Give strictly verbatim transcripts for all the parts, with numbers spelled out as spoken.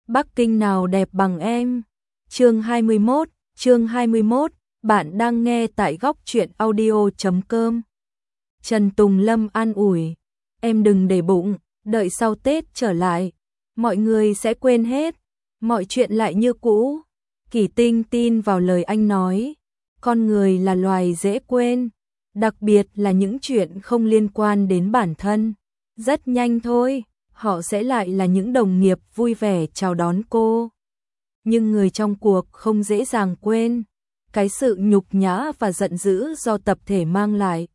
Bắc Kinh nào đẹp bằng em. Chương hai mươi mốt, chương hai mươi mốt, bạn đang nghe tại góc truyện audio chấm com. Trần Tùng Lâm an ủi, em đừng để bụng, đợi sau Tết trở lại, mọi người sẽ quên hết, mọi chuyện lại như cũ. Kỳ Tinh tin vào lời anh nói, con người là loài dễ quên, đặc biệt là những chuyện không liên quan đến bản thân. Rất nhanh thôi, họ sẽ lại là những đồng nghiệp vui vẻ chào đón cô. Nhưng người trong cuộc không dễ dàng quên cái sự nhục nhã và giận dữ do tập thể mang lại.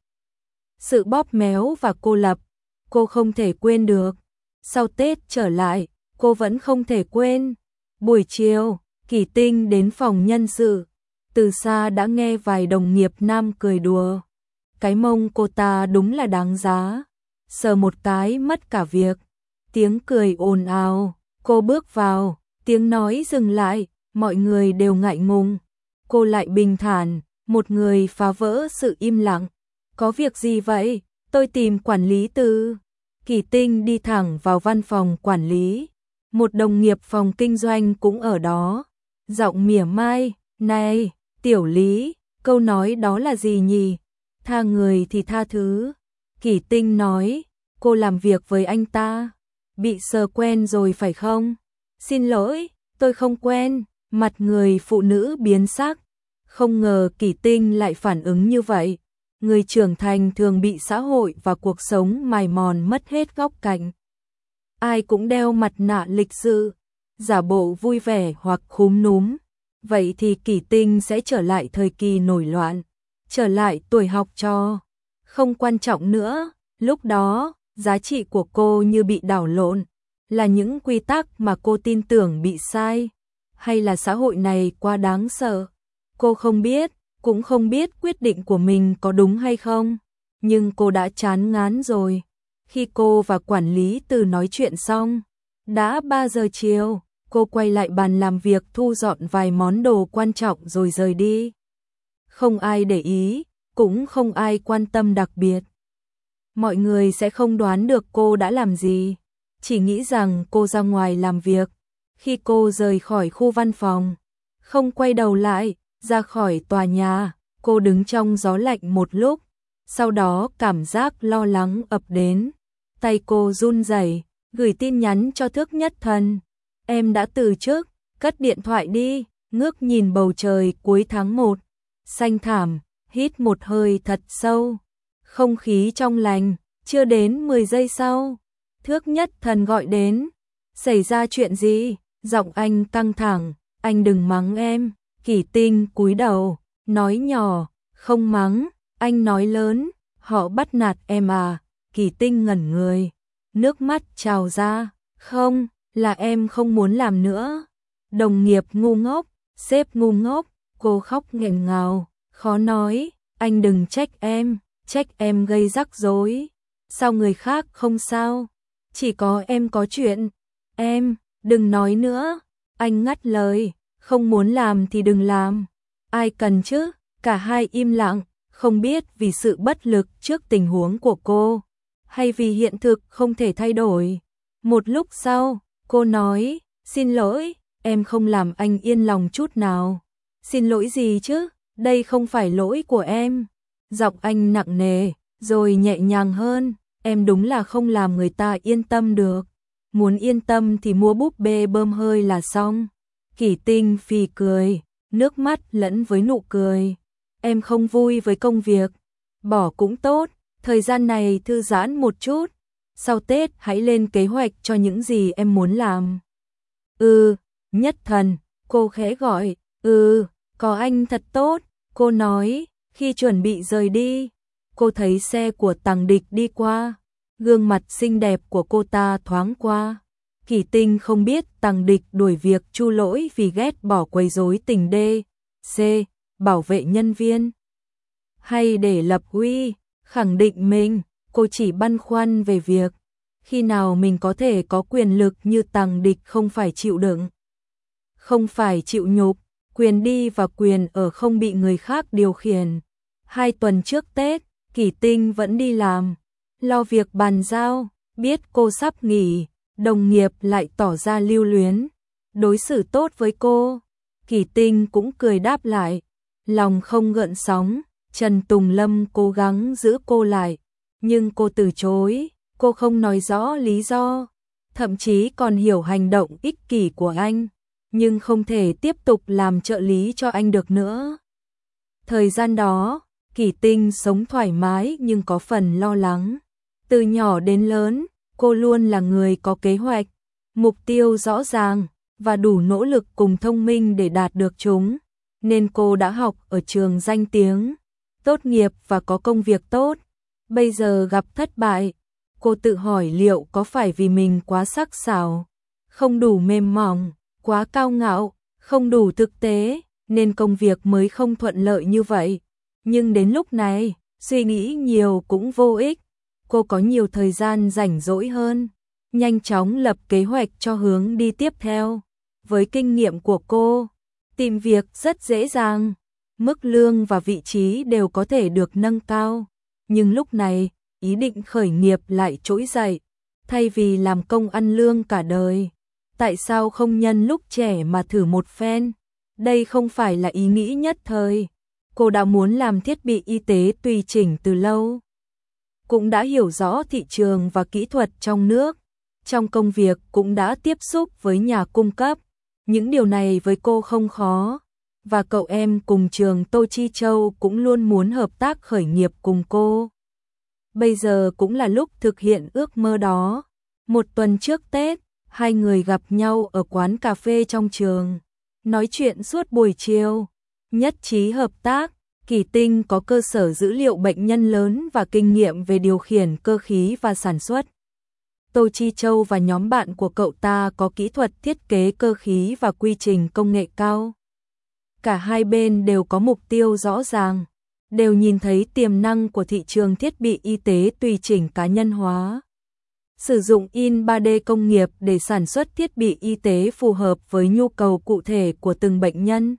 Sự bóp méo và cô lập, cô không thể quên được. Sau Tết trở lại, cô vẫn không thể quên. Buổi chiều, Kỳ Tinh đến phòng nhân sự, từ xa đã nghe vài đồng nghiệp nam cười đùa. Cái mông cô ta đúng là đáng giá, sờ một cái mất cả việc. Tiếng cười ồn ào, cô bước vào, tiếng nói dừng lại, mọi người đều ngại ngùng. Cô lại bình thản, một người phá vỡ sự im lặng. Có việc gì vậy? Tôi tìm quản lý Từ. Kỳ Tinh đi thẳng vào văn phòng quản lý. Một đồng nghiệp phòng kinh doanh cũng ở đó. Giọng mỉa mai, này, tiểu Lý, câu nói đó là gì nhỉ? Tha người thì tha thứ. Kỳ Tinh nói, cô làm việc với anh ta, bị sờ quen rồi phải không? Xin lỗi, tôi không quen. Mặt người phụ nữ biến sắc. Không ngờ Kỳ Tinh lại phản ứng như vậy. Người trưởng thành thường bị xã hội và cuộc sống mài mòn mất hết góc cạnh. Ai cũng đeo mặt nạ lịch sự, giả bộ vui vẻ hoặc khúm núm. Vậy thì Kỳ Tinh sẽ trở lại thời kỳ nổi loạn, trở lại tuổi học trò. Không quan trọng nữa, lúc đó, giá trị của cô như bị đảo lộn. Là những quy tắc mà cô tin tưởng bị sai, hay là xã hội này quá đáng sợ? Cô không biết, cũng không biết quyết định của mình có đúng hay không, nhưng cô đã chán ngán rồi. Khi cô và quản lý Từ nói chuyện xong, đã ba giờ chiều, cô quay lại bàn làm việc thu dọn vài món đồ quan trọng rồi rời đi. Không ai để ý, cũng không ai quan tâm đặc biệt. Mọi người sẽ không đoán được cô đã làm gì, chỉ nghĩ rằng cô ra ngoài làm việc. Khi cô rời khỏi khu văn phòng, không quay đầu lại, ra khỏi tòa nhà, cô đứng trong gió lạnh một lúc, sau đó cảm giác lo lắng ập đến. Tay cô run rẩy, gửi tin nhắn cho Thước Nhất Thần. Em đã từ chức, cất điện thoại đi, ngước nhìn bầu trời cuối tháng một. Xanh thảm, hít một hơi thật sâu. Không khí trong lành, chưa đến mười giây sau. Thước Nhất Thần gọi đến. Xảy ra chuyện gì? Giọng anh căng thẳng. Anh đừng mắng em. Kỳ Tinh cúi đầu, nói nhỏ. Không mắng, anh nói lớn. Họ bắt nạt em à? Kỳ Tinh ngẩn người, nước mắt trào ra. Không, là em không muốn làm nữa. Đồng nghiệp ngu ngốc, sếp ngu ngốc. Cô khóc nghẹn ngào, khó nói. Anh đừng trách em, trách em gây rắc rối. Sao người khác không sao? Chỉ có em có chuyện. Em, đừng nói nữa. Anh ngắt lời, không muốn làm thì đừng làm. Ai cần chứ? Cả hai im lặng, không biết vì sự bất lực trước tình huống của cô, hay vì hiện thực không thể thay đổi. Một lúc sau, cô nói, xin lỗi, em không làm anh yên lòng chút nào. Xin lỗi gì chứ? Đây không phải lỗi của em. Giọng anh nặng nề, rồi nhẹ nhàng hơn. Em đúng là không làm người ta yên tâm được. Muốn yên tâm thì mua búp bê bơm hơi là xong. Kỳ Tinh phì cười, nước mắt lẫn với nụ cười. Em không vui với công việc, bỏ cũng tốt, thời gian này thư giãn một chút. Sau Tết hãy lên kế hoạch cho những gì em muốn làm. Ừ, Nhất Thần, cô khẽ gọi. Ừ, có anh thật tốt, cô nói. Khi chuẩn bị rời đi, cô thấy xe của Tằng Địch đi qua. Gương mặt xinh đẹp của cô ta thoáng qua. Kỳ Tinh không biết Tằng Địch đuổi việc Chu Lỗi vì ghét bỏ quấy rối tình D, C, bảo vệ nhân viên, hay để lập uy, khẳng định mình. Cô chỉ băn khoăn về việc khi nào mình có thể có quyền lực như Tằng Địch, không phải chịu đựng, không phải chịu nhục, quyền đi và quyền ở không bị người khác điều khiển. Hai tuần trước Tết, Kỳ Tinh vẫn đi làm, lo việc bàn giao. Biết cô sắp nghỉ, đồng nghiệp lại tỏ ra lưu luyến. đối xử tốt với cô. Kỳ Tinh cũng cười đáp lại, lòng không gợn sóng. Trần Tùng Lâm cố gắng giữ cô lại, nhưng cô từ chối, cô không nói rõ lý do, thậm chí còn hiểu hành động ích kỷ của anh, nhưng không thể tiếp tục làm trợ lý cho anh được nữa. Thời gian đó, Kỳ Tinh sống thoải mái nhưng có phần lo lắng. Từ nhỏ đến lớn, cô luôn là người có kế hoạch, mục tiêu rõ ràng và đủ nỗ lực cùng thông minh để đạt được chúng, nên cô đã học ở trường danh tiếng, tốt nghiệp và có công việc tốt. Bây giờ gặp thất bại, cô tự hỏi liệu có phải vì mình quá sắc sảo, không đủ mềm mỏng, quá cao ngạo, không đủ thực tế, nên công việc mới không thuận lợi như vậy. Nhưng đến lúc này, suy nghĩ nhiều cũng vô ích. Cô có nhiều thời gian rảnh rỗi hơn, nhanh chóng lập kế hoạch cho hướng đi tiếp theo. Với kinh nghiệm của cô, tìm việc rất dễ dàng, mức lương và vị trí đều có thể được nâng cao. Nhưng lúc này, ý định khởi nghiệp lại trỗi dậy, thay vì làm công ăn lương cả đời. Tại sao không nhân lúc trẻ mà thử một phen? Đây không phải là ý nghĩ nhất thời. Cô đã muốn làm thiết bị y tế tùy chỉnh từ lâu. Cũng đã hiểu rõ thị trường và kỹ thuật trong nước. Trong công việc cũng đã tiếp xúc với nhà cung cấp. Những điều này với cô không khó. Và cậu em cùng trường Tô Chi Châu cũng luôn muốn hợp tác khởi nghiệp cùng cô. Bây giờ cũng là lúc thực hiện ước mơ đó. Một tuần trước Tết, hai người gặp nhau ở quán cà phê trong trường. Nói chuyện suốt buổi chiều. Nhất trí hợp tác. Kỳ Tinh có cơ sở dữ liệu bệnh nhân lớn và kinh nghiệm về điều khiển cơ khí và sản xuất. Tô Chi Châu và nhóm bạn của cậu ta có kỹ thuật thiết kế cơ khí và quy trình công nghệ cao. Cả hai bên đều có mục tiêu rõ ràng, đều nhìn thấy tiềm năng của thị trường thiết bị y tế tùy chỉnh cá nhân hóa. Sử dụng in ba D công nghiệp để sản xuất thiết bị y tế phù hợp với nhu cầu cụ thể của từng bệnh nhân.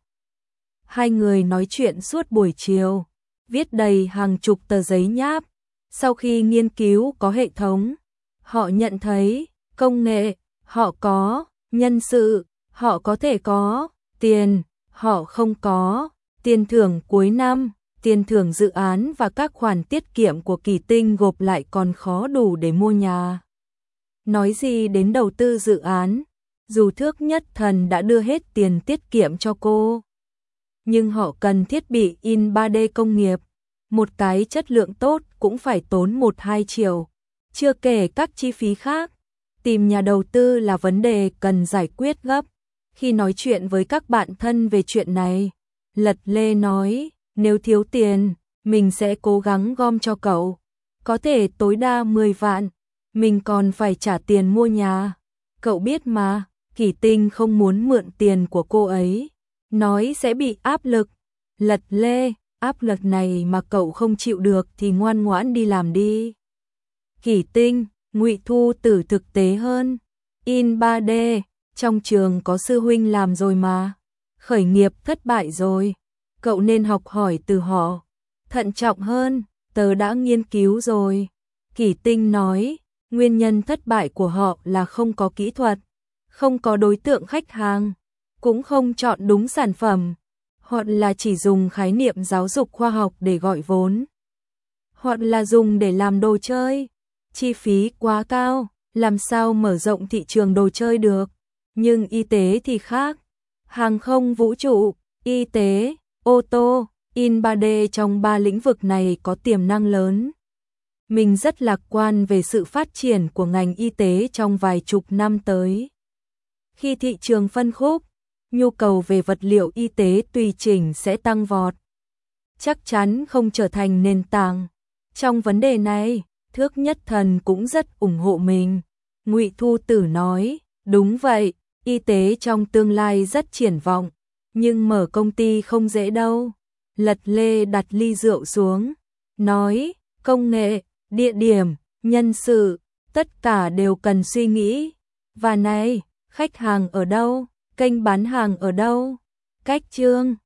Hai người nói chuyện suốt buổi chiều, viết đầy hàng chục tờ giấy nháp. Sau khi nghiên cứu có hệ thống, họ nhận thấy công nghệ, họ có, nhân sự, họ có thể có, tiền, họ không có, tiền thưởng cuối năm, tiền thưởng dự án và các khoản tiết kiệm của Kỳ Tinh gộp lại còn khó đủ để mua nhà. Nói gì đến đầu tư dự án, dù Thước Nhất Thần đã đưa hết tiền tiết kiệm cho cô. Nhưng họ cần thiết bị in ba D công nghiệp, một cái chất lượng tốt cũng phải tốn một hai triệu, chưa kể các chi phí khác. Tìm nhà đầu tư là vấn đề cần giải quyết gấp. Khi nói chuyện với các bạn thân về chuyện này, Lật Lê nói, nếu thiếu tiền, mình sẽ cố gắng gom cho cậu, có thể tối đa mười vạn, mình còn phải trả tiền mua nhà. Cậu biết mà, Kỳ Tinh không muốn mượn tiền của cô ấy, nói sẽ bị áp lực. Lật Lê, áp lực này mà cậu không chịu được thì ngoan ngoãn đi làm đi. Kỳ Tinh, Ngụy Thu Tử thực tế hơn. In ba D, trong trường có sư huynh làm rồi mà. Khởi nghiệp thất bại rồi, cậu nên học hỏi từ họ. Thận trọng hơn, tớ đã nghiên cứu rồi. Kỳ Tinh nói, nguyên nhân thất bại của họ là không có kỹ thuật, không có đối tượng khách hàng, cũng không chọn đúng sản phẩm, hoặc là chỉ dùng khái niệm giáo dục khoa học để gọi vốn, hoặc là dùng để làm đồ chơi. Chi phí quá cao, làm sao mở rộng thị trường đồ chơi được. Nhưng y tế thì khác. Hàng không vũ trụ, y tế, ô tô, in ba D trong ba lĩnh vực này có tiềm năng lớn. Mình rất lạc quan về sự phát triển của ngành y tế trong vài chục năm tới. Khi thị trường phân khúc, nhu cầu về vật liệu y tế tùy chỉnh sẽ tăng vọt. Chắc chắn không trở thành nền tảng. Trong vấn đề này, Thước Nhất Thần cũng rất ủng hộ mình. Ngụy Thu Tử nói, đúng vậy, y tế trong tương lai rất triển vọng, nhưng mở công ty không dễ đâu. Lật Lê đặt ly rượu xuống, nói, công nghệ, địa điểm, nhân sự, tất cả đều cần suy nghĩ. Và này, khách hàng ở đâu, kênh bán hàng ở đâu, cách chương.